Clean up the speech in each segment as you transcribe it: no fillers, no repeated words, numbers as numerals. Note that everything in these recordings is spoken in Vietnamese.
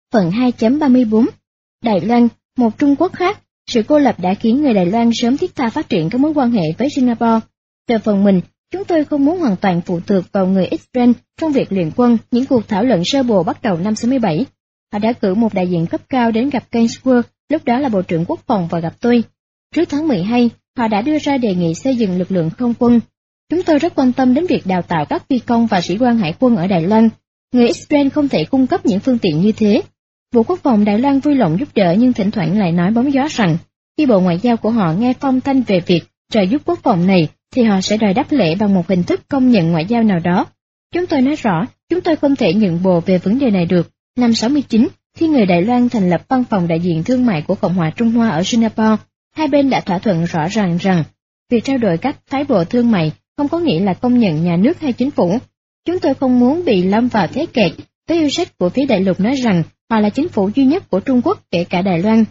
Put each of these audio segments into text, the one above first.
Phần 2.34 Đài Loan, một Trung Quốc khác. Sự cô lập đã khiến người Đài Loan sớm thiết tha phát triển các mối quan hệ với Singapore. Về phần mình, chúng tôi không muốn hoàn toàn phụ thuộc vào người Israel trong việc luyện quân. Những cuộc thảo luận sơ bộ bắt đầu năm 67. Họ đã cử một đại diện cấp cao đến gặp Gainsbourg, lúc đó là Bộ trưởng Quốc phòng, và gặp tôi. Trước tháng 12, họ đã đưa ra đề nghị xây dựng lực lượng không quân. Chúng tôi rất quan tâm đến việc đào tạo các phi công và sĩ quan hải quân ở Đài Loan. Người Israel không thể cung cấp những phương tiện như thế. Bộ Quốc phòng Đài Loan vui lòng giúp đỡ, nhưng thỉnh thoảng lại nói bóng gió rằng khi Bộ Ngoại giao của họ nghe phong thanh về việc trợ giúp quốc phòng này, thì họ sẽ đòi đáp lễ bằng một hình thức công nhận ngoại giao nào đó. Chúng tôi nói rõ, chúng tôi không thể nhượng bộ về vấn đề này được. Năm 69, khi người Đài Loan thành lập văn phòng đại diện thương mại của Cộng hòa Trung Hoa ở Singapore, hai bên đã thỏa thuận rõ ràng rằng việc trao đổi các phái bộ thương mại không có nghĩa là công nhận nhà nước hay chính phủ. Chúng tôi không muốn bị lâm vào thế kẹt với yêu sách của phía đại lục nói rằng họ là chính phủ duy nhất của Trung Quốc, kể cả Đài Loan.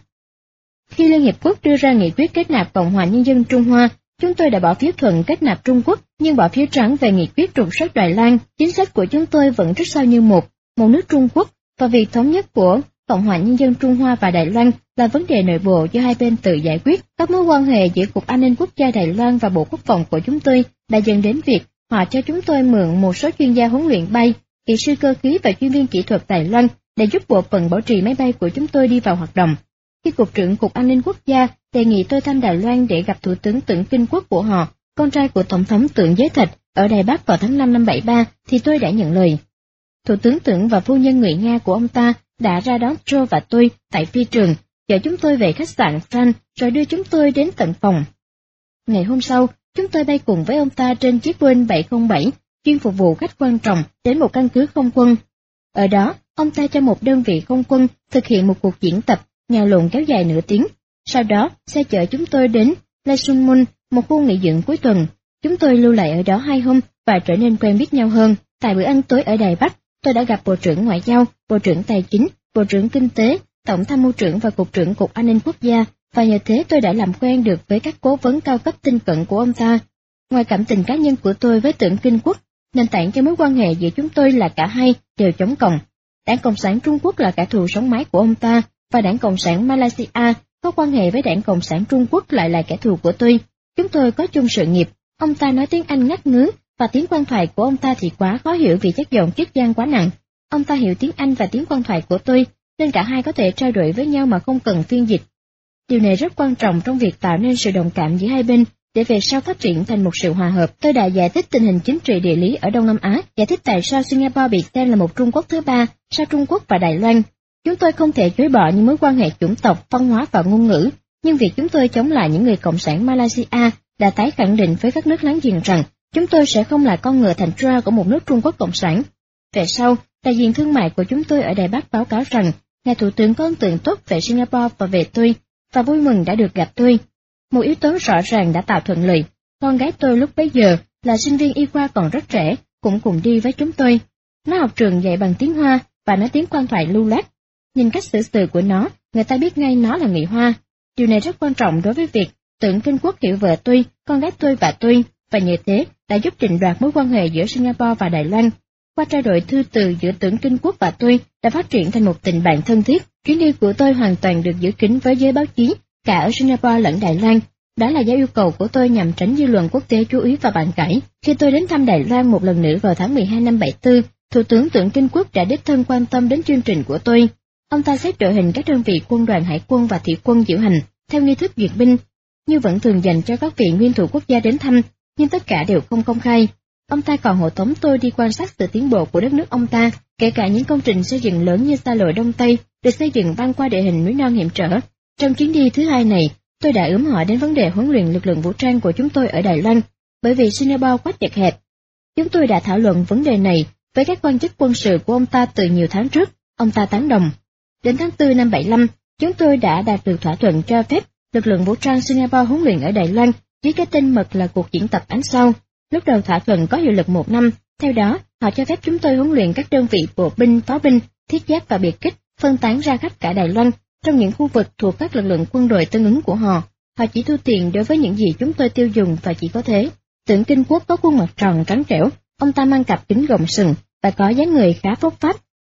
Khi Liên Hiệp Quốc đưa ra nghị quyết kết nạp Cộng hòa Nhân dân Trung Hoa, chúng tôi đã bỏ phiếu thuận kết nạp Trung Quốc, nhưng bỏ phiếu trắng về nghị quyết trục xuất Đài Loan. Chính sách của chúng tôi vẫn trước sau như một nước Trung Quốc, và việc thống nhất của Cộng hòa Nhân dân Trung Hoa và Đài Loan là vấn đề nội bộ do hai bên tự giải quyết. Các mối quan hệ giữa Cục An ninh Quốc gia Đài Loan và Bộ Quốc phòng của chúng tôi đã dẫn đến việc họ cho chúng tôi mượn một số chuyên gia huấn luyện bay, kỹ sư cơ khí và chuyên viên kỹ thuật Đài Loan để giúp bộ phận bảo trì máy bay của chúng tôi đi vào hoạt động. Khi Cục trưởng Cục An ninh Quốc gia đề nghị tôi thăm Đài Loan để gặp Thủ tướng Tưởng Kinh Quốc của họ, con trai của Tổng thống Tưởng Giới Thạch, ở Đài Bắc vào tháng 5 năm 73, thì tôi đã nhận lời. Thủ tướng Tưởng và phu nhân người Nga của ông ta đã ra đón Joe và tôi tại phi trường, chở chúng tôi về khách sạn Frank rồi đưa chúng tôi đến tận phòng. Ngày hôm sau, chúng tôi bay cùng với ông ta trên chiếc Boeing 707, chuyên phục vụ khách quan trọng, đến một căn cứ không quân. Ở đó, ông ta cho một đơn vị không quân thực hiện một cuộc diễn tập nhào lộn kéo dài nửa tiếng. Sau đó, xe chở chúng tôi đến Lai Sun Moon, một khu nghỉ dưỡng cuối tuần. Chúng tôi lưu lại ở đó 2 hôm và trở nên quen biết nhau hơn. Tại bữa ăn tối ở Đài Bắc, tôi đã gặp Bộ trưởng Ngoại giao, Bộ trưởng Tài chính, Bộ trưởng Kinh tế, Tổng tham mưu trưởng và Cục trưởng Cục An ninh Quốc gia, và nhờ thế tôi đã làm quen được với các cố vấn cao cấp tin cận của ông ta. Ngoài cảm tình cá nhân của tôi với Tưởng Kinh Quốc, nền tảng cho mối quan hệ giữa chúng tôi là cả hai đều chống cộng. Đảng Cộng sản Trung Quốc là kẻ thù sống mái của ông ta, và Đảng Cộng sản Malaysia có quan hệ với Đảng Cộng sản Trung Quốc lại là kẻ thù của tôi. Chúng tôi có chung sự nghiệp. Ông ta nói tiếng Anh ngắt ngứ, và tiếng quan thoại của ông ta thì quá khó hiểu vì chất giọng triết giang quá nặng. Ông ta hiểu tiếng Anh và tiếng quan thoại của tôi, nên cả hai có thể trao đổi với nhau mà không cần phiên dịch. Điều này rất quan trọng trong việc tạo nên sự đồng cảm giữa hai bên, để về sau phát triển thành một sự hòa hợp. Tôi đã giải thích tình hình chính trị địa lý ở Đông Nam Á, giải thích tại sao Singapore bị xem là một Trung Quốc thứ ba sau Trung Quốc và Đài Loan. Chúng tôi không thể chối bỏ những mối quan hệ chủng tộc, văn hóa và ngôn ngữ, nhưng việc chúng tôi chống lại những người cộng sản Malaysia đã tái khẳng định với các nước láng giềng rằng chúng tôi sẽ không là con ngựa thành Troa của một nước Trung Quốc cộng sản. Về sau, đại diện thương mại của chúng tôi ở Đài Bắc báo cáo rằng ngài thủ tướng có ấn tượng tốt về Singapore và về tôi, và vui mừng đã được gặp tôi. Một yếu tố rõ ràng đã tạo thuận lợi. Con gái tôi lúc bấy giờ là sinh viên y khoa còn rất trẻ, cũng cùng đi với chúng tôi. Nó học trường dạy bằng tiếng Hoa và nói tiếng quan thoại lưu loát. Nhìn cách xử sự của nó, người ta biết ngay nó là người Hoa. Điều này rất quan trọng đối với việc Tưởng Kinh Quốc hiểu vợ tôi, con gái tôi và tôi, và nhờ thế đã giúp định đoạt mối quan hệ giữa Singapore và Đài Loan. Qua trao đổi thư từ giữa Tưởng Kinh Quốc và tôi đã phát triển thành một tình bạn thân thiết. Chuyến đi của tôi hoàn toàn được giữ kín với giới báo chí, cả ở Singapore lẫn Đài Loan. Đó là do yêu cầu của tôi nhằm tránh dư luận quốc tế chú ý và bàn cãi. Khi tôi đến thăm Đài Loan một lần nữa vào tháng 12 năm 74, Thủ tướng Tưởng Kinh Quốc đã đích thân quan tâm đến chương trình của tôi. Ông ta xếp đội hình các đơn vị quân đoàn hải quân và thủy quân diễu hành theo nghi thức duyệt binh, như vẫn thường dành cho các vị nguyên thủ quốc gia đến thăm, nhưng tất cả đều không công khai. Ông ta còn hộ tống tôi đi quan sát sự tiến bộ của đất nước ông ta, kể cả những công trình xây dựng lớn như xa lộ Đông Tây được xây dựng băng qua địa hình núi non hiểm trở. Trong chuyến đi thứ hai này, tôi đã ướm hỏi đến vấn đề huấn luyện lực lượng vũ trang của chúng tôi ở Đài Loan, bởi vì Singapore quá chật hẹp. Chúng tôi đã thảo luận vấn đề này với các quan chức quân sự của ông ta từ nhiều tháng trước. Ông ta tán đồng. Đến tháng 4 năm 75, chúng tôi đã đạt được thỏa thuận cho phép lực lượng vũ trang Singapore huấn luyện ở Đài Loan dưới cái tên mật là cuộc diễn tập ánh sao. Lúc đầu thỏa thuận có hiệu lực 1 năm, theo đó họ cho phép chúng tôi huấn luyện các đơn vị bộ binh, pháo binh, thiết giáp và biệt kích phân tán ra khắp cả Đài Loan trong những khu vực thuộc các lực lượng quân đội tương ứng của họ. Họ chỉ thu tiền đối với những gì chúng tôi tiêu dùng và chỉ có thế. Tưởng Kinh Quốc có khuôn mặt tròn trắng trẻo, ông ta mang cặp kính gọng sừng và có dáng người khá phốc phác.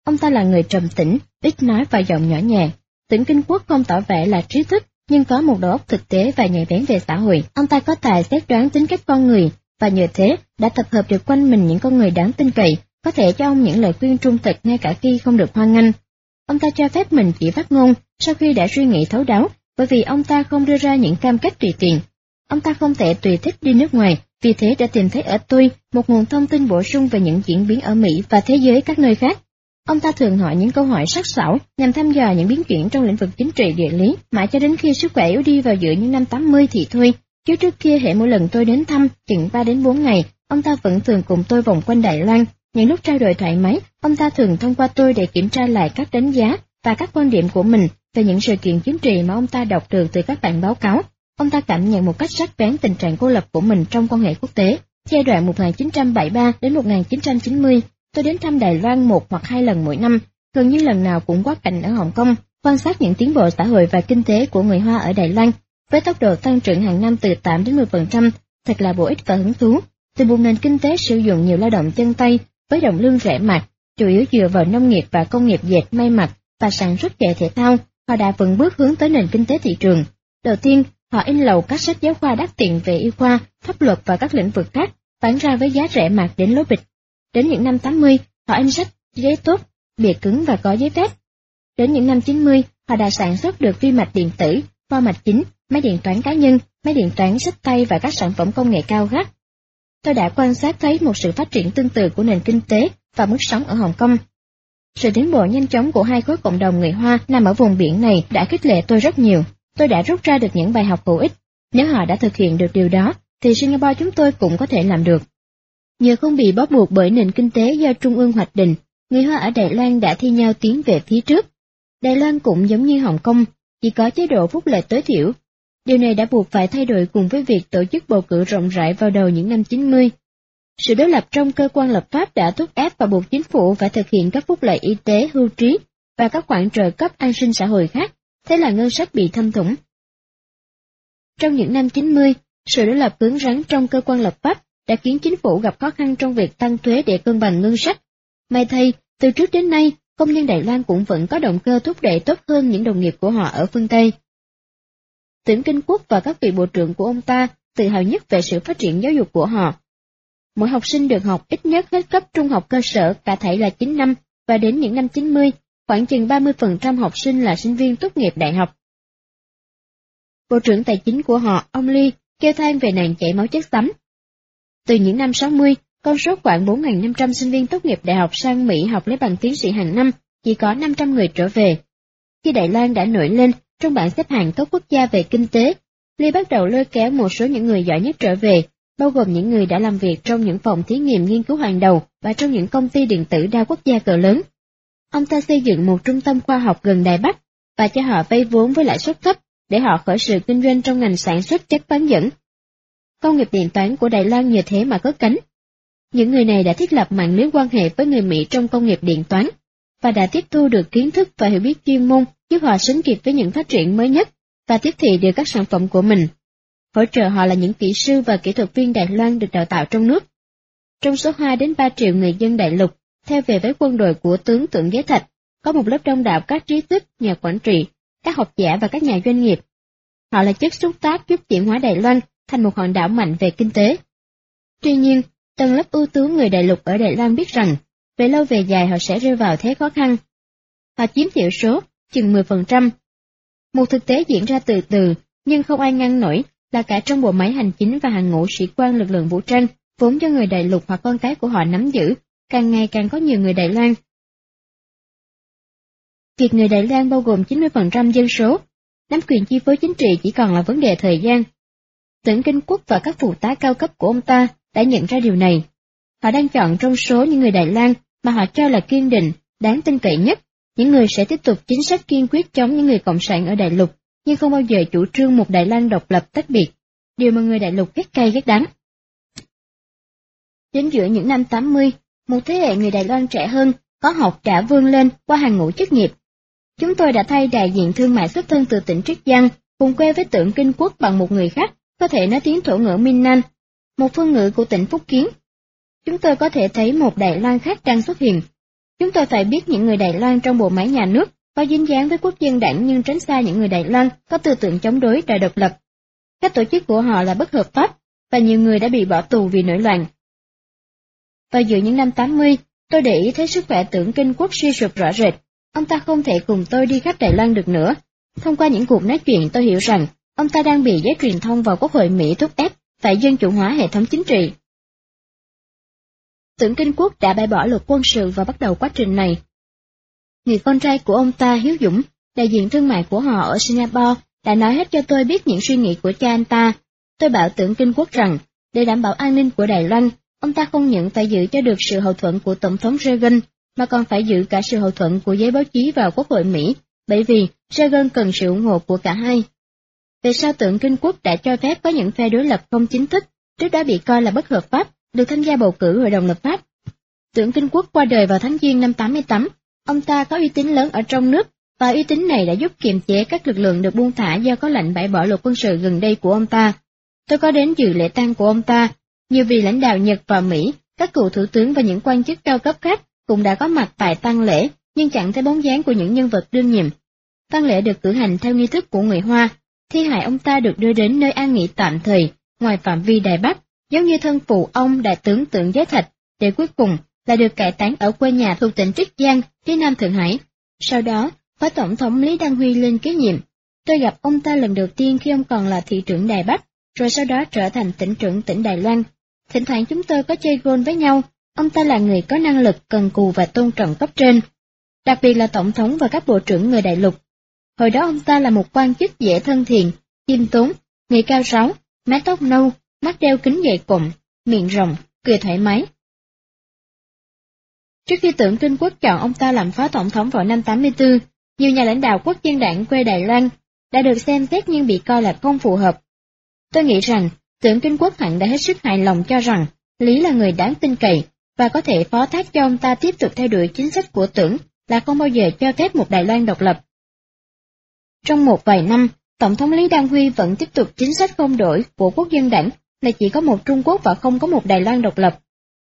Ông ta là người trầm tĩnh, ít nói và giọng nhỏ nhẹ. Tưởng Kinh Quốc không tỏ vẻ là trí thức, nhưng có một đầu óc thực tế và nhạy bén về xã hội. Ông ta có tài xét đoán tính cách con người, và nhờ thế đã tập hợp được quanh mình những con người đáng tin cậy, có thể cho ông những lời khuyên trung thực ngay cả khi không được hoan nghênh. Ông ta cho phép mình chỉ phát ngôn sau khi đã suy nghĩ thấu đáo, bởi vì ông ta không đưa ra những cam kết tùy tiện. Ông ta không thể tùy thích đi nước ngoài, vì thế đã tìm thấy ở tôi một nguồn thông tin bổ sung về những diễn biến ở Mỹ và thế giới các nơi khác. Ông ta thường hỏi những câu hỏi sắc sảo nhằm thăm dò những biến chuyển trong lĩnh vực chính trị địa lý, mãi cho đến khi sức khỏe yếu đi vào giữa những năm 80 thì thôi. Chứ trước kia hễ mỗi lần tôi đến thăm, chừng 3 đến 4 ngày, ông ta vẫn thường cùng tôi vòng quanh Đài Loan. Những lúc trao đổi thoải mái, ông ta thường thông qua tôi để kiểm tra lại các đánh giá và các quan điểm của mình về những sự kiện chính trị mà ông ta đọc được từ các bản báo cáo. Ông ta cảm nhận một cách sắc bén tình trạng cô lập của mình trong quan hệ quốc tế. Giai đoạn 1973 đến 1990, tôi đến thăm Đài Loan 1 hoặc 2 lần mỗi năm, gần như lần nào cũng quá cảnh ở Hồng Kông, quan sát những tiến bộ xã hội và kinh tế của người Hoa ở Đài Loan, với tốc độ tăng trưởng hàng năm từ 8 đến 10%, thật là bổ ích và hứng thú. Từ một nền kinh tế sử dụng nhiều lao động chân tay, với đồng lương rẻ mạt, chủ yếu dựa vào nông nghiệp và công nghiệp dệt may mặc và sản xuất chạy thể thao, họ đã vững bước hướng tới nền kinh tế thị trường. Đầu tiên, họ in lậu các sách giáo khoa đắt tiền về y khoa, pháp luật và các lĩnh vực khác, bán ra với giá rẻ mạt đến lố bịch. Đến những năm 80, họ in sách giấy tốt, bìa cứng và có giấy phép. Đến những năm 90, họ đã sản xuất được vi mạch điện tử, kho mạch chính, máy điện toán cá nhân, máy điện toán xách tay và các sản phẩm công nghệ cao khác. Tôi đã quan sát thấy một sự phát triển tương tự của nền kinh tế và mức sống ở Hồng Kông. Sự tiến bộ nhanh chóng của hai khối cộng đồng người Hoa nằm ở vùng biển này đã khích lệ tôi rất nhiều. Tôi đã rút ra được những bài học hữu ích. Nếu họ đã thực hiện được điều đó, thì Singapore chúng tôi cũng có thể làm được. Nhờ không bị bó buộc bởi nền kinh tế do Trung ương hoạch định, người Hoa ở Đài Loan đã thi nhau tiến về phía trước. Đài Loan cũng giống như Hồng Kông, chỉ có chế độ phúc lợi tối thiểu. Điều này đã buộc phải thay đổi cùng với việc tổ chức bầu cử rộng rãi vào đầu những năm 90. Sự đối lập trong cơ quan lập pháp đã thúc ép và buộc chính phủ phải thực hiện các phúc lợi y tế, hưu trí và các khoản trợ cấp an sinh xã hội khác, thế là ngân sách bị thâm thủng. Trong những năm 90, sự đối lập cứng rắn trong cơ quan lập pháp đã khiến chính phủ gặp khó khăn trong việc tăng thuế để cân bằng ngân sách. May thay, từ trước đến nay, công nhân Đài Loan cũng vẫn có động cơ thúc đẩy tốt hơn những đồng nghiệp của họ ở phương Tây. Tưởng Kinh Quốc và các vị bộ trưởng của ông ta tự hào nhất về sự phát triển giáo dục của họ. Mỗi học sinh được học ít nhất hết cấp trung học cơ sở cả thảy là 9 năm, và đến những năm 90, khoảng chừng 30% học sinh là sinh viên tốt nghiệp đại học. Bộ trưởng tài chính của họ, ông Lee, kêu than về nạn chảy máu chất xám. Từ những năm 60, con số khoảng 4.500 sinh viên tốt nghiệp đại học sang Mỹ học lấy bằng tiến sĩ hàng năm, chỉ có 500 người trở về. Khi Đài Loan đã nổi lên trong bảng xếp hạng top quốc gia về kinh tế, Lee bắt đầu lôi kéo một số những người giỏi nhất trở về, bao gồm những người đã làm việc trong những phòng thí nghiệm nghiên cứu hàng đầu và trong những công ty điện tử đa quốc gia cỡ lớn. Ông ta xây dựng một trung tâm khoa học gần Đài Bắc và cho họ vay vốn với lãi suất thấp để họ khởi sự kinh doanh trong ngành sản xuất chất bán dẫn. Công nghiệp điện toán của Đài Loan nhờ thế mà cất cánh. Những người này đã thiết lập mạng lưới quan hệ với người Mỹ trong công nghiệp điện toán và đã tiếp thu được kiến thức và hiểu biết chuyên môn giúp họ sánh kịp với những phát triển mới nhất và tiếp thị được các sản phẩm của mình. Hỗ trợ họ là những kỹ sư và kỹ thuật viên Đài Loan được đào tạo trong nước. Trong số 2 đến 3 triệu người dân đại lục, theo về với quân đội của tướng Tưởng Giới Thạch, có một lớp đông đảo các trí thức, nhà quản trị, các học giả và các nhà doanh nghiệp. Họ là chất xúc tác giúp chuyển hóa Đài Loan thành một hòn đảo mạnh về kinh tế. Tuy nhiên, tầng lớp ưu tú người đại lục ở Đài Loan biết rằng, về lâu về dài họ sẽ rơi vào thế khó khăn. Họ chiếm thiểu số, chừng 10%. Một thực tế diễn ra từ từ, nhưng không ai ngăn nổi, là cả trong bộ máy hành chính và hàng ngũ sĩ quan lực lượng vũ trang, vốn do người đại lục hoặc con cái của họ nắm giữ, càng ngày càng có nhiều người Đài Loan. Việc người Đài Loan bao gồm 90% dân số, nắm quyền chi phối chính trị chỉ còn là vấn đề thời gian. Tưởng Kinh Quốc và các phụ tá cao cấp của ông ta đã nhận ra điều này. Họ đang chọn trong số những người Đài Loan mà họ cho là kiên định, đáng tin cậy nhất, những người sẽ tiếp tục chính sách kiên quyết chống những người cộng sản ở đại lục, nhưng không bao giờ chủ trương một Đài Loan độc lập tách biệt, điều mà người đại lục ghét cay ghét đắng. Đến giữa những năm 80, một thế hệ người Đài Loan trẻ hơn, có học đã vươn lên qua hàng ngũ chức nghiệp. Chúng tôi đã thay đại diện thương mại xuất thân từ tỉnh Triết Giang, cùng quê với Tưởng Kinh Quốc bằng một người khác, có thể nói tiếng thổ ngữ Minh Nan, một phương ngữ của tỉnh Phúc Kiến. Chúng tôi có thể thấy một Đài Loan khác đang xuất hiện. Chúng tôi phải biết những người Đài Loan trong bộ máy nhà nước có dính dáng với quốc dân đảng nhưng tránh xa những người Đài Loan có tư tưởng chống đối đòi độc lập. Các tổ chức của họ là bất hợp pháp, và nhiều người đã bị bỏ tù vì nổi loạn. Vào giữa những năm 80, tôi để ý thấy sức khỏe Tưởng Kinh Quốc suy sụp rõ rệt. Ông ta không thể cùng tôi đi khắp Đài Loan được nữa. Thông qua những cuộc nói chuyện tôi hiểu rằng, ông ta đang bị giới truyền thông vào Quốc hội Mỹ thúc ép phải dân chủ hóa hệ thống chính trị. Tưởng Kinh Quốc đã bãi bỏ luật quân sự và bắt đầu quá trình này. Người con trai của ông ta Hiếu Dũng, đại diện thương mại của họ ở Singapore, đã nói hết cho tôi biết những suy nghĩ của cha anh ta. Tôi bảo Tưởng Kinh Quốc rằng, để đảm bảo an ninh của Đài Loan, ông ta không những phải giữ cho được sự hậu thuẫn của Tổng thống Reagan, mà còn phải giữ cả sự hậu thuẫn của giới báo chí và Quốc hội Mỹ, bởi vì Reagan cần sự ủng hộ của cả hai. Về sau Tưởng Kinh Quốc đã cho phép có những phe đối lập không chính thức, trước đó bị coi là bất hợp pháp, được tham gia bầu cử Hội đồng lập pháp. Tưởng Kinh Quốc qua đời vào tháng Giêng năm 88, ông ta có uy tín lớn ở trong nước, và uy tín này đã giúp kiềm chế các lực lượng được buông thả do có lệnh bãi bỏ luật quân sự gần đây của ông ta. Tôi có đến dự lễ tang của ông ta, nhiều vị lãnh đạo Nhật và Mỹ, các cựu thủ tướng và những quan chức cao cấp khác cũng đã có mặt tại tang lễ, nhưng chẳng thấy bóng dáng của những nhân vật đương nhiệm. Tang lễ được cử hành theo nghi thức của người Hoa, thi hài ông ta được đưa đến nơi an nghỉ tạm thời, ngoài phạm vi Đài Bắc, giống như thân phụ ông đại tướng Tưởng Giới Thạch, để cuối cùng là được cải táng ở quê nhà thuộc tỉnh Trích Giang, phía nam Thượng Hải. Sau đó, Phó Tổng thống Lý Đăng Huy lên kế nhiệm. Tôi gặp ông ta lần đầu tiên khi ông còn là thị trưởng Đài Bắc, rồi sau đó trở thành tỉnh trưởng tỉnh Đài Loan. Thỉnh thoảng chúng tôi có chơi golf với nhau, ông ta là người có năng lực, cần cù và tôn trọng cấp trên, đặc biệt là Tổng thống và các bộ trưởng người đại lục. Hồi đó ông ta là một quan chức dễ thân thiện, khiêm tốn, người cao ráo, mái tóc nâu, mắt đeo kính dày cụm, miệng rộng, cười thoải mái. Trước khi Tưởng Kinh Quốc chọn ông ta làm phó tổng thống vào năm 84, nhiều nhà lãnh đạo quốc dân đảng quê Đài Loan đã được xem xét nhưng bị coi là không phù hợp. Tôi nghĩ rằng Tưởng Kinh Quốc hẳn đã hết sức hài lòng cho rằng Lý là người đáng tin cậy và có thể phó thác cho ông ta tiếp tục theo đuổi chính sách của Tưởng là không bao giờ cho phép một Đài Loan độc lập. Trong một vài năm, Tổng thống Lý Đăng Huy vẫn tiếp tục chính sách không đổi của quốc dân đảng là chỉ có một Trung Quốc và không có một Đài Loan độc lập.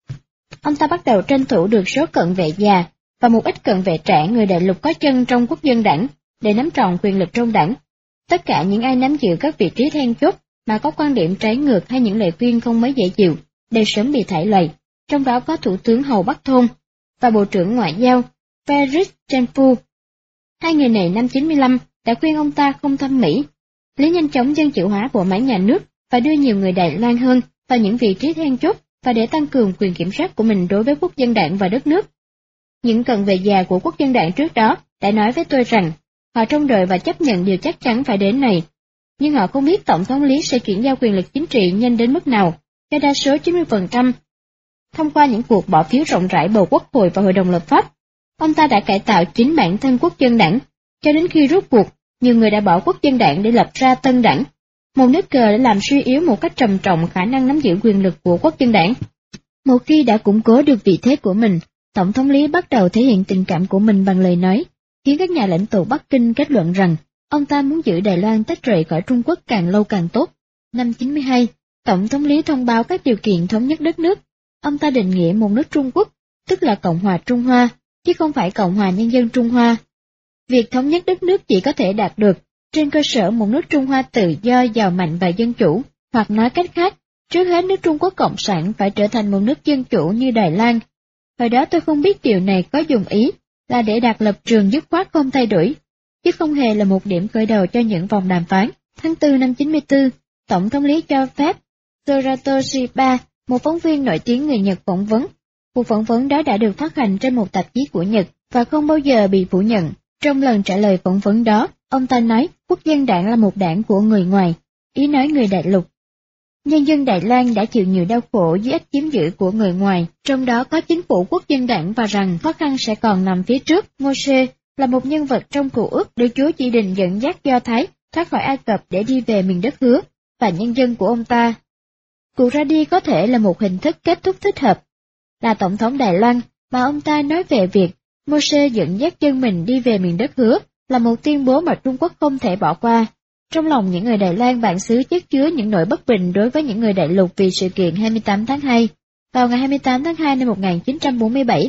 Ông ta bắt đầu tranh thủ được số cận vệ già và một ít cận vệ trẻ người đại lục có chân trong quốc dân đảng để nắm trọn quyền lực trong đảng. Tất cả những ai nắm giữ các vị trí then chốt mà có quan điểm trái ngược hay những lời khuyên không mấy dễ chịu đều sớm bị thải lầy, trong đó có Thủ tướng Hầu Bắc Thôn và Bộ trưởng Ngoại giao Frederick Chenfu. Hai người này năm 95 đã khuyên ông ta không thăm Mỹ. Lý nhanh chóng dân chủ hóa bộ máy nhà nước và đưa nhiều người Đài Loan hơn vào những vị trí then chốt và để tăng cường quyền kiểm soát của mình đối với quốc dân đảng và đất nước. Những cận vệ già của quốc dân đảng trước đó đã nói với tôi rằng họ trông đợi và chấp nhận điều chắc chắn phải đến này, nhưng họ không biết Tổng thống Lý sẽ chuyển giao quyền lực chính trị nhanh đến mức nào, cho đa số 90%. Thông qua những cuộc bỏ phiếu rộng rãi bầu Quốc hội và Hội đồng lập pháp, ông ta đã cải tạo chính bản thân quốc dân đảng, cho đến khi rốt cuộc, nhiều người đã bỏ quốc dân đảng để lập ra tân đảng, một nước cờ để làm suy yếu một cách trầm trọng khả năng nắm giữ quyền lực của quốc dân đảng. Một khi đã củng cố được vị thế của mình, Tổng thống Lý bắt đầu thể hiện tình cảm của mình bằng lời nói, khiến các nhà lãnh tụ Bắc Kinh kết luận rằng ông ta muốn giữ Đài Loan tách rời khỏi Trung Quốc càng lâu càng tốt. Năm 92, Tổng thống Lý thông báo các điều kiện thống nhất đất nước. Ông ta định nghĩa một nước Trung Quốc, tức là Cộng hòa Trung Hoa, chứ không phải Cộng hòa Nhân dân Trung Hoa. Việc thống nhất đất nước chỉ có thể đạt được trên cơ sở một nước Trung Hoa tự do, giàu mạnh và dân chủ, hoặc nói cách khác, trước hết nước Trung Quốc Cộng sản phải trở thành một nước dân chủ như Đài Loan. Hồi đó tôi không biết điều này có dùng ý là để đặt lập trường dứt khoát không thay đổi, chứ không hề là một điểm khởi đầu cho những vòng đàm phán. Tháng 4 năm 94, Tổng thống Lý cho phép Sorato Shiba, một phóng viên nổi tiếng người Nhật phỏng vấn. Cuộc phỏng vấn đó đã được phát hành trên một tạp chí của Nhật và không bao giờ bị phủ nhận. Trong lần trả lời phỏng vấn đó, ông ta nói quốc dân đảng là một đảng của người ngoài, ý nói người đại lục. Nhân dân Đài Loan đã chịu nhiều đau khổ dưới ách chiếm giữ của người ngoài, trong đó có chính phủ quốc dân đảng và rằng khó khăn sẽ còn nằm phía trước. Moshe là một nhân vật trong cựu ước được Chúa chỉ định dẫn dắt Do Thái thoát khỏi Ai Cập để đi về miền đất hứa, và nhân dân của ông ta. Cuộc ra đi có thể là một hình thức kết thúc thích hợp. Là Tổng thống Đài Loan mà ông ta nói về việc Moshe dẫn dắt dân mình đi về miền đất hứa là một tuyên bố mà Trung Quốc không thể bỏ qua. Trong lòng những người Đài Loan bản xứ chất chứa những nỗi bất bình đối với những người đại lục vì sự kiện 28 tháng 2. Vào ngày 28 tháng 2 năm 1947,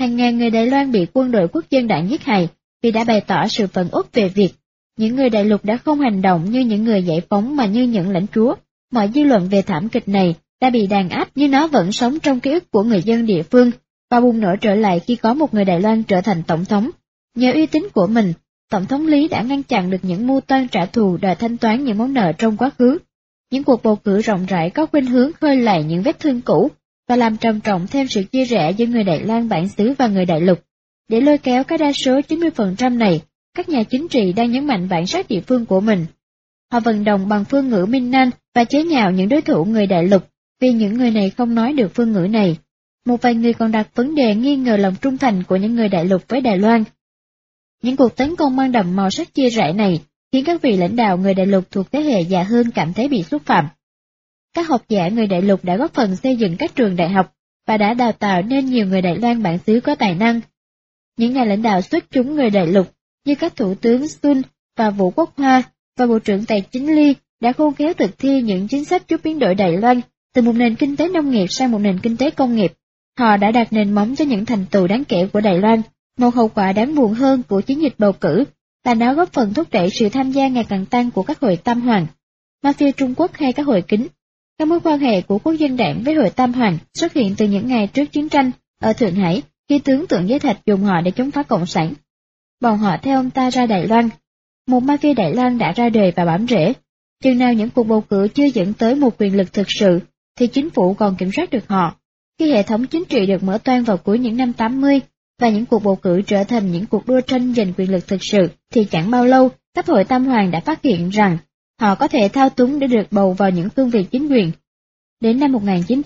Hàng ngàn người Đài Loan bị quân đội quốc dân đảng giết hại vì đã bày tỏ sự phẫn uất về việc những người đại lục đã không hành động như những người giải phóng mà như những lãnh chúa. Mọi dư luận về thảm kịch này đã bị đàn áp nhưng nó vẫn sống trong ký ức của người dân địa phương và bùng nổ trở lại khi có một người Đài Loan trở thành tổng thống. Nhờ uy tín của mình, Tổng thống Lý đã ngăn chặn được những mưu toan trả thù đòi thanh toán những món nợ trong quá khứ. Những cuộc bầu cử rộng rãi có khuynh hướng khơi lại những vết thương cũ và làm trầm trọng thêm sự chia rẽ giữa người Đài Loan bản xứ và người đại lục. Để lôi kéo cái đa số 90% này, các nhà chính trị đang nhấn mạnh bản sắc địa phương của mình. Họ vận động bằng phương ngữ Minh Nan và chế nhạo những đối thủ người đại lục vì những người này không nói được phương ngữ này. Một vài người còn đặt vấn đề nghi ngờ lòng trung thành của những người đại lục với Đài Loan. Những cuộc tấn công mang đậm màu sắc chia rẽ này khiến các vị lãnh đạo người đại lục thuộc thế hệ già hơn cảm thấy bị xúc phạm. Các học giả người đại lục đã góp phần xây dựng các trường đại học và đã đào tạo nên nhiều người Đài Loan bản xứ có tài năng. Những nhà lãnh đạo xuất chúng người đại lục như các thủ tướng Sun và Vũ Quốc Hoa và Bộ trưởng Tài chính Ly đã khôn khéo thực thi những chính sách giúp biến đổi Đài Loan từ một nền kinh tế nông nghiệp sang một nền kinh tế công nghiệp. Họ đã đặt nền móng cho những thành tựu đáng kể của Đài Loan. Một hậu quả đáng buồn hơn của chiến dịch bầu cử là nó góp phần thúc đẩy sự tham gia ngày càng tăng của các hội tam hoàng, mafia Trung Quốc hay các hội kính. Các mối quan hệ của quốc dân đảng với hội tam hoàng xuất hiện từ những ngày trước chiến tranh ở Thượng Hải khi tướng Tượng Giới Thạch dùng họ để chống phá Cộng sản. Bọn họ theo ông ta ra Đài Loan. Một mafia Đài Loan đã ra đời và bám rễ. Chừng nào những cuộc bầu cử chưa dẫn tới một quyền lực thực sự, thì chính phủ còn kiểm soát được họ. Khi hệ thống chính trị được mở toang vào cuối những năm 80, và những cuộc bầu cử trở thành những cuộc đua tranh giành quyền lực thực sự, thì chẳng bao lâu, các hội tam hoàng đã phát hiện rằng họ có thể thao túng để được bầu vào những cương vị chính quyền. Đến năm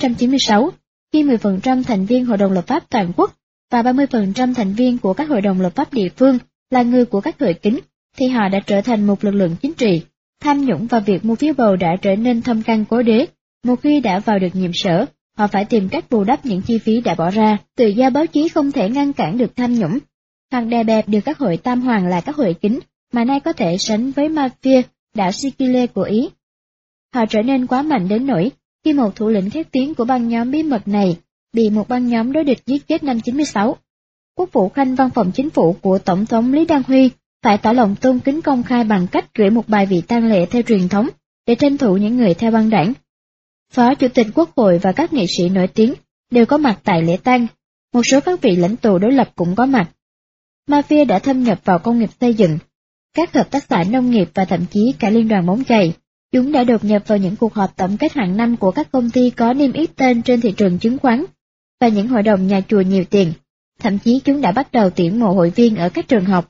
1996, khi 10% thành viên Hội đồng lập pháp toàn quốc và 30% thành viên của các hội đồng lập pháp địa phương là người của các hội kính, thì họ đã trở thành một lực lượng chính trị. Tham nhũng và việc mua phiếu bầu đã trở nên thâm căn cố đế. Một khi đã vào được nhiệm sở, họ phải tìm cách bù đắp những chi phí đã bỏ ra. Tự do báo chí không thể ngăn cản được tham nhũng, hoặc đè bẹp được các hội tam hoàng là các hội kính, mà nay có thể sánh với mafia đảo Sicily của Ý. Họ trở nên quá mạnh đến nỗi, khi một thủ lĩnh khét tiếng của băng nhóm bí mật này bị một băng nhóm đối địch giết chết năm 96, Quốc vụ Khanh văn phòng chính phủ của Tổng thống Lý Đăng Huy phải tỏ lòng tôn kính công khai bằng cách gửi một bài vị tang lễ theo truyền thống để tranh thủ những người theo băng đảng. Phó Chủ tịch Quốc hội và các nghệ sĩ nổi tiếng đều có mặt tại lễ tang, một số các vị lãnh tụ đối lập cũng có mặt. Mafia đã thâm nhập vào công nghiệp xây dựng, các hợp tác xã nông nghiệp và thậm chí cả liên đoàn bóng chày. Chúng đã đột nhập vào những cuộc họp tổng kết hàng năm của các công ty có niêm yết tên trên thị trường chứng khoán và những hội đồng nhà chùa nhiều tiền. Thậm chí chúng đã bắt đầu tuyển mộ hội viên ở các trường học.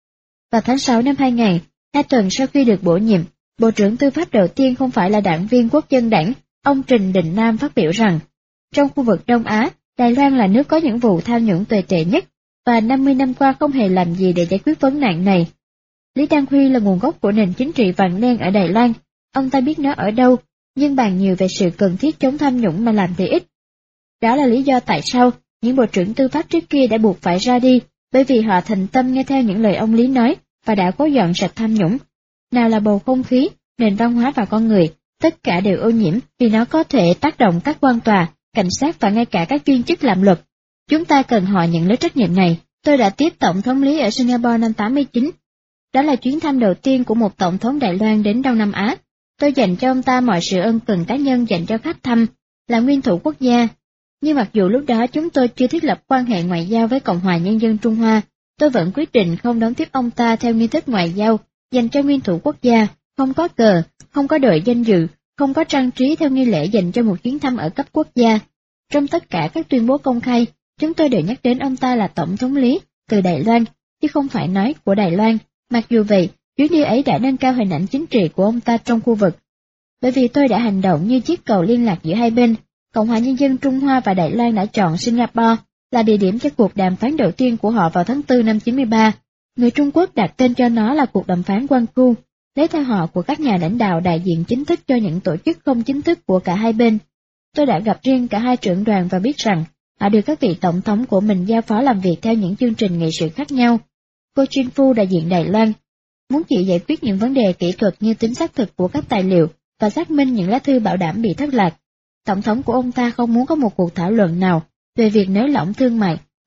Vào tháng 6 năm 2000, 2 tuần sau khi được bổ nhiệm, Bộ trưởng Tư pháp đầu tiên không phải là đảng viên Quốc dân đảng, ông Trình Đình Nam phát biểu rằng, trong khu vực Đông Á, Đài Loan là nước có những vụ tham nhũng tồi tệ nhất, và 50 năm qua không hề làm gì để giải quyết vấn nạn này. Lý Đăng Huy là nguồn gốc của nền chính trị vàng đen ở Đài Loan, ông ta biết nó ở đâu, nhưng bàn nhiều về sự cần thiết chống tham nhũng mà làm thì ít. Đó là lý do tại sao những bộ trưởng tư pháp trước kia đã buộc phải ra đi, bởi vì họ thành tâm nghe theo những lời ông Lý nói và đã cố dọn sạch tham nhũng. Nào là bầu không khí, nền văn hóa và con người, tất cả đều ô nhiễm vì nó có thể tác động các quan tòa, cảnh sát và ngay cả các viên chức làm luật. Chúng ta cần họ nhận lấy trách nhiệm này. Tôi đã tiếp Tổng thống Lý ở Singapore năm 89. Đó là chuyến thăm đầu tiên của một Tổng thống Đài Loan đến Đông Nam Á. Tôi dành cho ông ta mọi sự ân cần cá nhân dành cho khách thăm, là nguyên thủ quốc gia. Nhưng mặc dù lúc đó chúng tôi chưa thiết lập quan hệ ngoại giao với Cộng hòa Nhân dân Trung Hoa, tôi vẫn quyết định không đón tiếp ông ta theo nghi thức ngoại giao dành cho nguyên thủ quốc gia, không có cờ, không có đội danh dự, không có trang trí theo nghi lễ dành cho một chuyến thăm ở cấp quốc gia. Trong tất cả các tuyên bố công khai, chúng tôi đều nhắc đến ông ta là Tổng thống Lý, từ Đài Loan, chứ không phải nói của Đài Loan. Mặc dù vậy, chuyến đi ấy đã nâng cao hình ảnh chính trị của ông ta trong khu vực. Bởi vì tôi đã hành động như chiếc cầu liên lạc giữa hai bên, Cộng hòa Nhân dân Trung Hoa và Đài Loan đã chọn Singapore là địa điểm cho cuộc đàm phán đầu tiên của họ vào tháng 4 năm 93. Người Trung Quốc đặt tên cho nó là cuộc đàm phán Quan Cu, lấy theo họ của các nhà lãnh đạo đại diện chính thức cho những tổ chức không chính thức của cả hai bên. Tôi đã gặp riêng cả hai trưởng đoàn và biết rằng họ được các vị tổng thống của mình giao phó làm việc theo những chương trình nghị sự khác nhau. Cô Jin Fu đại diện Đài Loan muốn chị giải quyết những vấn đề kỹ thuật như tính xác thực của các tài liệu và xác minh những lá thư bảo đảm bị thất lạc. Tổng thống của ông ta không muốn có một cuộc thảo luận nào về việc nới lỏng thương mại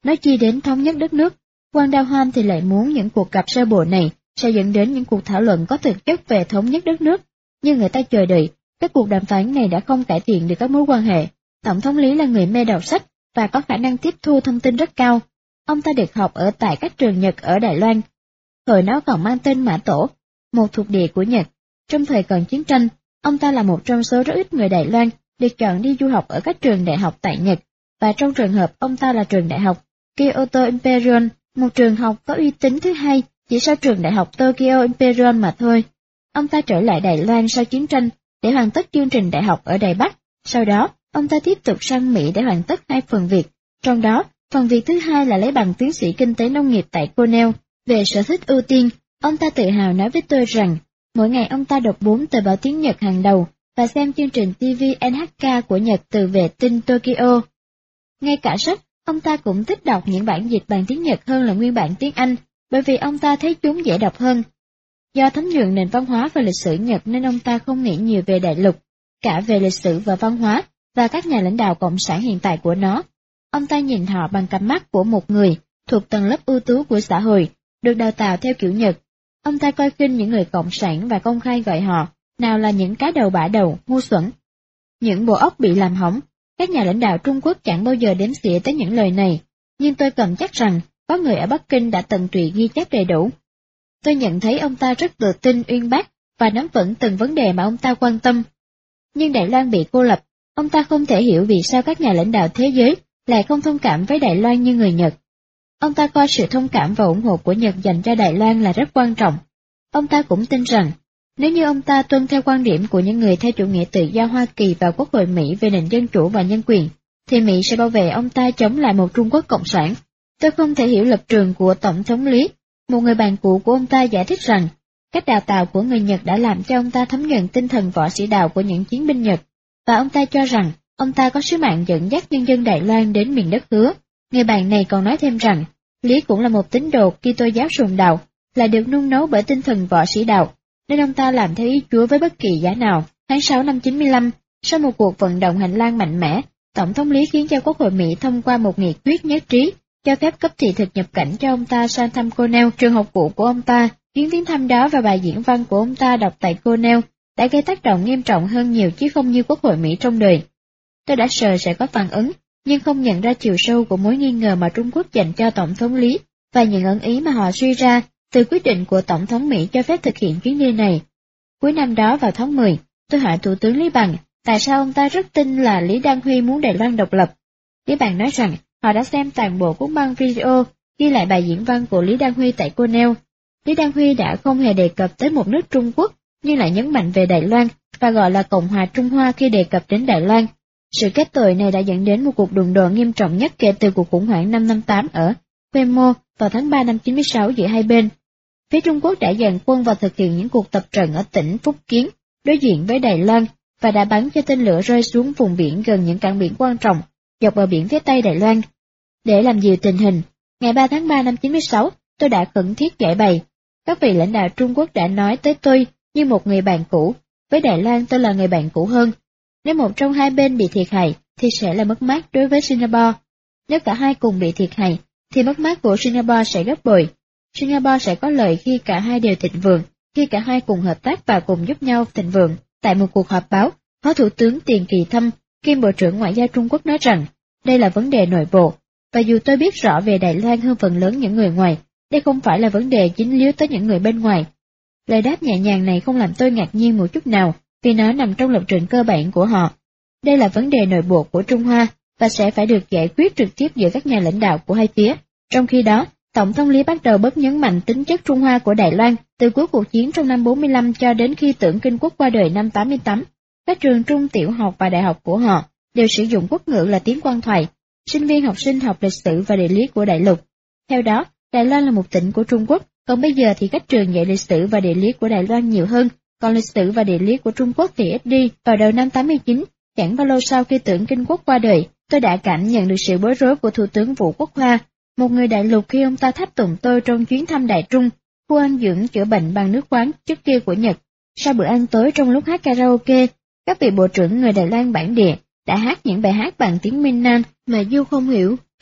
Nói chi đến thống nhất đất nước, Quang Đao Hoan thì lại muốn những cuộc gặp sơ bộ này sẽ dẫn đến những cuộc thảo luận có thực chất về thống nhất đất nước. Nhưng người ta chờ đợi, các cuộc đàm phán này đã không cải thiện được các mối quan hệ. Tổng thống Lý là người mê đọc sách và có khả năng tiếp thu thông tin rất cao. Ông ta được học ở tại các trường Nhật ở Đài Loan. Thời nó còn mang tên Mã Tổ, một thuộc địa của Nhật. Trong thời còn chiến tranh, ông ta là một trong số rất ít người Đài Loan được chọn đi du học ở các trường đại học tại Nhật, và trong trường hợp ông ta là trường đại học Kyoto Imperial, một trường học có uy tín thứ hai chỉ sau trường đại học Tokyo Imperial mà thôi. Ông ta trở lại Đài Loan sau chiến tranh để hoàn tất chương trình đại học ở Đài Bắc. Sau đó, ông ta tiếp tục sang Mỹ để hoàn tất 2 phần việc. Trong đó, phần việc thứ hai là lấy bằng tiến sĩ kinh tế nông nghiệp tại Cornell. Về sở thích ưu tiên, ông ta tự hào nói với tôi rằng, mỗi ngày ông ta đọc 4 tờ báo tiếng Nhật hàng đầu và xem chương trình TV NHK của Nhật từ vệ tinh Tokyo. Ngay cả sách, ông ta cũng thích đọc những bản dịch bằng tiếng Nhật hơn là nguyên bản tiếng Anh, bởi vì ông ta thấy chúng dễ đọc hơn. Do thấm nhuần nền văn hóa và lịch sử Nhật nên ông ta không nghĩ nhiều về đại lục, cả về lịch sử và văn hóa, và các nhà lãnh đạo cộng sản hiện tại của nó. Ông ta nhìn họ bằng cặp mắt của một người thuộc tầng lớp ưu tú của xã hội, được đào tạo theo kiểu Nhật. Ông ta coi khinh những người cộng sản và công khai gọi họ, nào là những cái đầu bả đầu, ngu xuẩn, những bộ óc bị làm hỏng. Các nhà lãnh đạo Trung Quốc chẳng bao giờ đếm xỉa tới những lời này, nhưng tôi cầm chắc rằng có người ở Bắc Kinh đã tận tụy ghi chép đầy đủ. Tôi nhận thấy ông ta rất tự tin uyên bác và nắm vững từng vấn đề mà ông ta quan tâm. Nhưng Đài Loan bị cô lập, ông ta không thể hiểu vì sao các nhà lãnh đạo thế giới lại không thông cảm với Đài Loan như người Nhật. Ông ta coi sự thông cảm và ủng hộ của Nhật dành cho Đài Loan là rất quan trọng. Ông ta cũng tin rằng, nếu như ông ta tuân theo quan điểm của những người theo chủ nghĩa tự do Hoa Kỳ vào Quốc hội Mỹ về nền dân chủ và nhân quyền, thì Mỹ sẽ bảo vệ ông ta chống lại một Trung Quốc cộng sản. Tôi không thể hiểu lập trường của Tổng thống Lý. Một người bạn cũ của ông ta giải thích rằng, cách đào tạo của người Nhật đã làm cho ông ta thấm nhuần tinh thần võ sĩ đạo của những chiến binh Nhật, và ông ta cho rằng ông ta có sứ mạng dẫn dắt nhân dân Đài Loan đến miền đất hứa. Người bạn này còn nói thêm rằng, Lý cũng là một tín đồ Kitô giáo sùng đạo, là được nung nấu bởi tinh thần võ sĩ đạo, nên ông ta làm theo ý Chúa với bất kỳ giá nào. Tháng 6 năm 95, sau một cuộc vận động hành lang mạnh mẽ, Tổng thống Lý khiến cho Quốc hội Mỹ thông qua một nghị quyết nhất trí, cho phép cấp thị thực nhập cảnh cho ông ta sang thăm Cornell, trường học cũ của ông ta. Chuyến viếng thăm đó và bài diễn văn của ông ta đọc tại Cornell đã gây tác động nghiêm trọng hơn nhiều chứ không như Quốc hội Mỹ trong đời. Tôi đã sợ sẽ có phản ứng, nhưng không nhận ra chiều sâu của mối nghi ngờ mà Trung Quốc dành cho Tổng thống Lý, và những ẩn ý mà họ suy ra từ quyết định của Tổng thống Mỹ cho phép thực hiện chuyến đi này. Cuối năm đó vào tháng 10, tôi hỏi Thủ tướng Lý Bằng tại sao ông ta rất tin là Lý Đăng Huy muốn Đài Loan độc lập. Lý Bằng nói rằng họ đã xem toàn bộ cuốn băng video ghi lại bài diễn văn của Lý Đăng Huy tại Cornell. Lý Đăng Huy đã không hề đề cập tới một nước Trung Quốc, nhưng lại nhấn mạnh về Đài Loan và gọi là Cộng hòa Trung Hoa khi đề cập đến Đài Loan. Sự kết tội này đã dẫn đến một cuộc đụng độ nghiêm trọng nhất kể từ cuộc khủng hoảng năm 58 ở Quemo vào tháng 3 năm 96 giữa hai bên. Phía Trung Quốc đã dàn quân và thực hiện những cuộc tập trận ở tỉnh Phúc Kiến, đối diện với Đài Loan, và đã bắn cho tên lửa rơi xuống vùng biển gần những cảng biển quan trọng, dọc bờ biển phía Tây Đài Loan. Để làm dịu tình hình, ngày 3 tháng 3 năm 96, tôi đã khẩn thiết giải bày. Các vị lãnh đạo Trung Quốc đã nói tới tôi như một người bạn cũ, với Đài Loan tôi là người bạn cũ hơn. Nếu một trong hai bên bị thiệt hại, thì sẽ là mất mát đối với Singapore. Nếu cả hai cùng bị thiệt hại, thì mất mát của Singapore sẽ gấp bội. Singapore sẽ có lợi khi cả hai đều thịnh vượng, khi cả hai cùng hợp tác và cùng giúp nhau thịnh vượng. Tại một cuộc họp báo, Phó Thủ tướng Tiền Kỳ Thâm, kiêm Bộ trưởng Ngoại giao Trung Quốc nói rằng, đây là vấn đề nội bộ, và dù tôi biết rõ về Đài Loan hơn phần lớn những người ngoài, đây không phải là vấn đề dính líu tới những người bên ngoài. Lời đáp nhẹ nhàng này không làm tôi ngạc nhiên một chút nào, vì nó nằm trong lập trường cơ bản của họ. Đây là vấn đề nội bộ của Trung Hoa, và sẽ phải được giải quyết trực tiếp giữa các nhà lãnh đạo của hai phía. Trong khi đó, Tổng thống Lý bắt đầu bớt nhấn mạnh tính chất Trung Hoa của Đài Loan, từ cuối cuộc chiến trong năm 45 cho đến khi Tưởng Kinh Quốc qua đời năm 88. Các trường trung tiểu học và đại học của họ đều sử dụng quốc ngữ là tiếng quan thoại. Sinh viên học sinh học lịch sử và địa lý của đại lục. Theo đó, Đài Loan là một tỉnh của Trung Quốc, còn bây giờ thì các trường dạy lịch sử và địa lý của Đài Loan nhiều hơn, còn lịch sử và địa lý của Trung Quốc thì ít đi. Vào đầu năm 89, chẳng bao lâu sau khi Tưởng Kinh Quốc qua đời, tôi đã cảm nhận được sự bối rối của Thủ tướng Vũ Quốc Hoa, một người đại lục khi ông ta tháp tùng tôi trong chuyến thăm Đại Trung, khu ăn dưỡng chữa bệnh bằng nước khoáng trước kia của Nhật. Sau bữa ăn tối trong lúc hát karaoke, các vị bộ trưởng người Đài Loan bản địa đã hát những bài hát bằng tiếng Minh Nam mà Du không hiểu.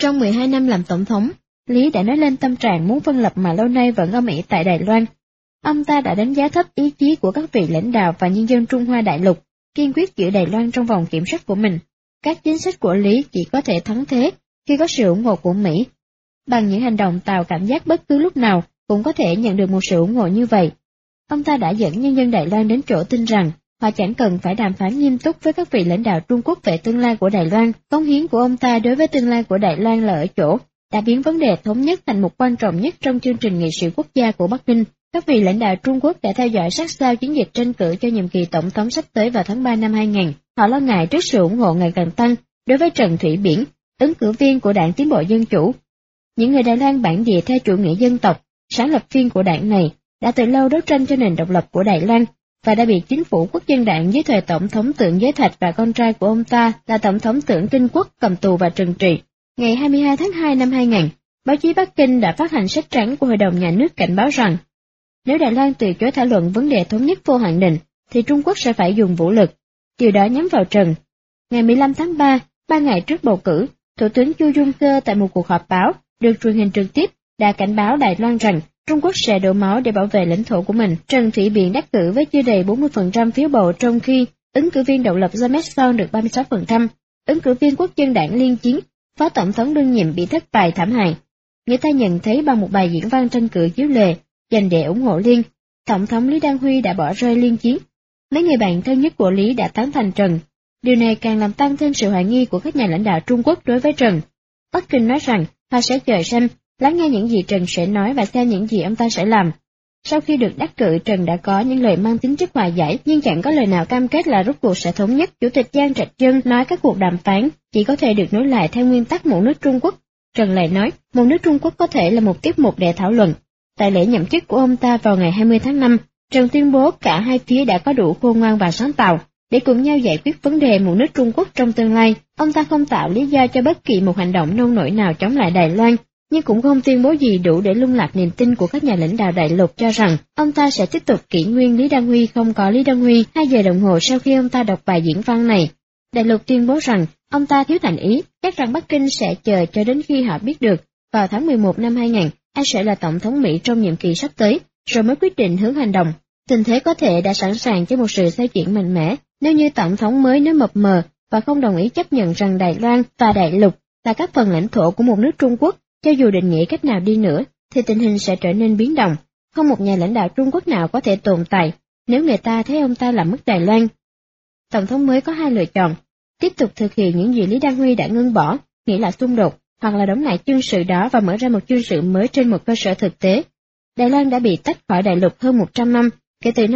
Trong 12 năm làm tổng thống, Lý đã nói lên tâm trạng muốn phân lập mà lâu nay vẫn âm ỉ tại Đài Loan. Ông ta đã đánh giá thấp ý chí của các vị lãnh đạo và nhân dân Trung Hoa đại lục, kiên quyết giữ Đài Loan trong vòng kiểm soát của mình. Các chính sách của Lý chỉ có thể thắng thế khi có sự ủng hộ của Mỹ. Bằng những hành động tạo cảm giác bất cứ lúc nào cũng có thể nhận được một sự ủng hộ như vậy. Ông ta đã dẫn nhân dân Đài Loan đến chỗ tin rằng họ chẳng cần phải đàm phán nghiêm túc với các vị lãnh đạo Trung Quốc về tương lai của Đài Loan. Cống hiến của ông ta đối với tương lai của Đài Loan là ở chỗ đã biến vấn đề thống nhất thành một quan trọng nhất trong chương trình nghị sự quốc gia của Bắc Kinh. Các vị lãnh đạo Trung Quốc đã theo dõi sát sao chiến dịch tranh cử cho nhiệm kỳ tổng thống sắp tới vào tháng 3 năm 2000. Họ lo ngại trước sự ủng hộ ngày càng tăng đối với Trần Thủy Biển, ứng cử viên của Đảng Tiến bộ Dân chủ. Những người Đài Loan bản địa theo chủ nghĩa dân tộc, sáng lập viên của đảng này, đã từ lâu đấu tranh cho nền độc lập của Đài Loan và đã bị chính phủ quốc dân đảng dưới thời tổng thống Tưởng Giới Thạch và con trai của ông ta là tổng thống Tưởng Kinh Quốc cầm tù và trừng trị. Ngày 22 tháng 2 năm 2000, báo chí Bắc Kinh đã phát hành sách trắng của Hội đồng Nhà nước cảnh báo rằng nếu Đài Loan từ chối thảo luận vấn đề thống nhất vô hạn định, thì Trung Quốc sẽ phải dùng vũ lực. Điều đó nhắm vào Trần. Ngày 15 tháng 3, 3 ngày trước bầu cử, Thủ tướng Chu Dung Cơ tại một cuộc họp báo được truyền hình trực tiếp đã cảnh báo Đài Loan rằng Trung Quốc sẽ đổ máu để bảo vệ lãnh thổ của mình. Trần Thủy Biển đắc cử với chưa đầy 40% phiếu bầu, trong khi ứng cử viên độc lập James Son được 36%. Ứng cử viên quốc dân đảng Liên Chiến, phó tổng thống đương nhiệm bị thất bại thảm hại. Người ta nhận thấy bằng một bài diễn văn tranh cử chiếu lệ dành để ủng hộ Liên, tổng thống Lý Đăng Huy đã bỏ rơi Liên Chiến. Mấy người bạn thân nhất của Lý đã tán thành Trần. Điều này càng làm tăng thêm sự hoài nghi của các nhà lãnh đạo Trung Quốc đối với Trần. Bắc Kinh nói rằng họ sẽ chờ xem, lắng nghe những gì Trần sẽ nói và xem những gì ông ta sẽ làm. Sau khi được đắc cử, Trần đã có những lời mang tính chất hòa giải, nhưng chẳng có lời nào cam kết là rốt cuộc sẽ thống nhất. Chủ tịch Giang Trạch Dân nói các cuộc đàm phán chỉ có thể được nối lại theo nguyên tắc một nước Trung Quốc. Trần lại nói, một nước Trung Quốc có thể là một tiết mục để thảo luận. Tại lễ nhậm chức của ông ta vào ngày 20 tháng 5, Trần tuyên bố cả hai phía đã có đủ khôn ngoan và sáng tạo để cùng nhau giải quyết vấn đề một nước Trung Quốc trong tương lai. Ông ta không tạo lý do cho bất kỳ một hành động nông nổi nào chống lại Đài Loan, nhưng cũng không tuyên bố gì đủ để lung lạc niềm tin của các nhà lãnh đạo đại lục cho rằng ông ta sẽ tiếp tục kỷ nguyên Lý Đăng Huy không có Lý Đăng Huy. 2 giờ đồng hồ sau khi ông ta đọc bài diễn văn này, đại lục tuyên bố rằng ông ta thiếu thành ý, chắc rằng Bắc Kinh sẽ chờ cho đến khi họ biết được vào tháng 11 năm 2000 ai sẽ là tổng thống Mỹ trong nhiệm kỳ sắp tới, rồi mới quyết định hướng hành động. Tình thế có thể đã sẵn sàng cho một sự xoay chuyển mạnh mẽ nếu như tổng thống mới nếu mập mờ và không đồng ý chấp nhận rằng Đài Loan và đại lục là các phần lãnh thổ của một nước Trung Quốc. Cho dù định nghĩa cách nào đi nữa, thì tình hình sẽ trở nên biến động. Không một nhà lãnh đạo Trung Quốc nào có thể tồn tại nếu người ta thấy ông ta làm mất Đài Loan. Tổng thống mới có 2 lựa chọn: tiếp tục thực hiện những gì Lý Đăng Huy đã ngưng bỏ, nghĩa là xung đột, hoặc là đóng lại chương sự đó và mở ra một chương sự mới trên một cơ sở thực tế. Đài Loan đã bị tách khỏi đại lục hơn 100 năm, kể từ năm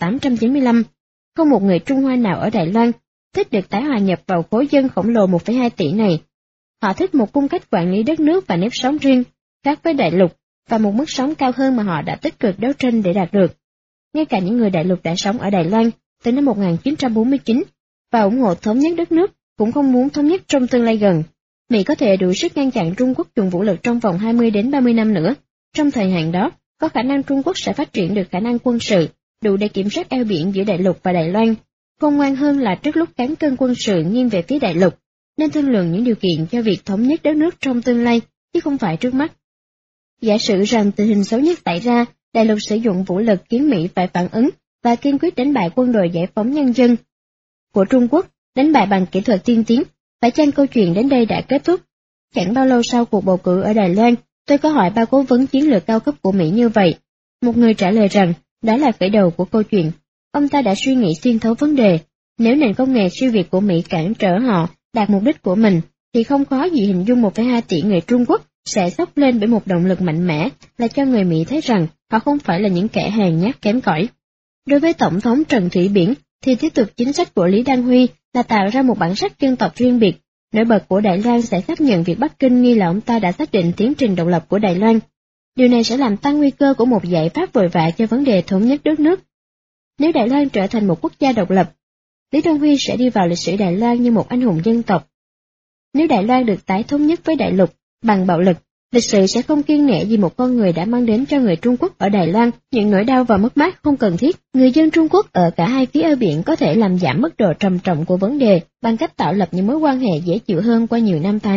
1895. Không một người Trung Hoa nào ở Đài Loan thích được tái hòa nhập vào khối dân khổng lồ 1,2 tỷ này. Họ thích một cung cách quản lý đất nước và nếp sống riêng, khác với đại lục, và một mức sống cao hơn mà họ đã tích cực đấu tranh để đạt được. Ngay cả những người đại lục đã sống ở Đài Loan từ năm 1949 và ủng hộ thống nhất đất nước cũng không muốn thống nhất trong tương lai gần. Mỹ có thể đủ sức ngăn chặn Trung Quốc dùng vũ lực trong vòng 20 đến 30 năm nữa. Trong thời hạn đó, có khả năng Trung Quốc sẽ phát triển được khả năng quân sự, đủ để kiểm soát eo biển giữa đại lục và Đài Loan. Khôn ngoan hơn là trước lúc cán cân quân sự nghiêng về phía đại lục, nên thương lượng những điều kiện cho việc thống nhất đất nước trong tương lai, chứ không phải trước mắt. Giả sử rằng tình hình xấu nhất xảy ra, đại lục sử dụng vũ lực khiến Mỹ phải phản ứng và kiên quyết đánh bại quân đội giải phóng nhân dân của Trung Quốc, đánh bại bằng kỹ thuật tiên tiến, phải chăng câu chuyện đến đây đã kết thúc? Chẳng bao lâu sau cuộc bầu cử ở Đài Loan, tôi có hỏi 3 cố vấn chiến lược cao cấp của Mỹ như vậy. Một người trả lời rằng, đó là khởi đầu của câu chuyện. Ông ta đã suy nghĩ xuyên thấu vấn đề. Nếu nền công nghệ siêu việt của Mỹ cản trở họ đạt mục đích của mình, thì không khó gì hình dung 1,2 tỷ người Trung Quốc sẽ sốc lên bởi một động lực mạnh mẽ là cho người Mỹ thấy rằng họ không phải là những kẻ hèn nhát kém cỏi. Đối với Tổng thống Trần Thủy Biển, thì tiếp tục chính sách của Lý Đăng Huy là tạo ra một bản sắc dân tộc riêng biệt. Nổi bật của Đài Loan sẽ xác nhận việc Bắc Kinh nghi là ông ta đã xác định tiến trình độc lập của Đài Loan. Điều này sẽ làm tăng nguy cơ của một giải pháp vội vã cho vấn đề thống nhất đất nước. Nếu Đài Loan trở thành một quốc gia độc lập, Lý Đăng Huy sẽ đi vào lịch sử Đài Loan như một anh hùng dân tộc. Nếu Đài Loan được tái thống nhất với đại lục bằng bạo lực, lịch sử sẽ không kiêng nể gì một con người đã mang đến cho người Trung Quốc ở Đài Loan những nỗi đau và mất mát không cần thiết. Người dân Trung Quốc ở cả hai phía eo biển có thể làm giảm mức độ trầm trọng của vấn đề bằng cách tạo lập những mối quan hệ dễ chịu hơn qua nhiều năm tháng.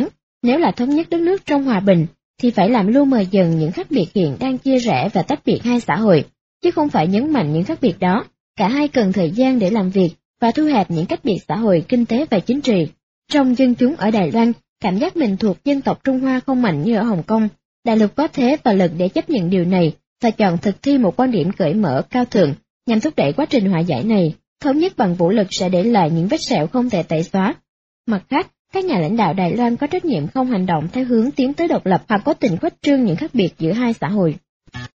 Nếu là thống nhất đất nước trong hòa bình, thì phải làm lu mờ dần những khác biệt hiện đang chia rẽ và tách biệt hai xã hội, chứ không phải nhấn mạnh những khác biệt đó. Cả hai cần thời gian để làm việc và thu hẹp những cách biệt xã hội, kinh tế và chính trị. Trong dân chúng ở Đài Loan, cảm giác mình thuộc dân tộc Trung Hoa không mạnh như ở Hồng Kông. Đại lục có thế và lực để chấp nhận điều này và chọn thực thi một quan điểm cởi mở cao thượng nhằm thúc đẩy quá trình hòa giải này. Thống nhất bằng vũ lực sẽ để lại những vết sẹo không thể tẩy xóa. Mặt khác, các nhà lãnh đạo Đài Loan có trách nhiệm không hành động theo hướng tiến tới độc lập hoặc có tình khuếch trương những khác biệt giữa hai xã hội.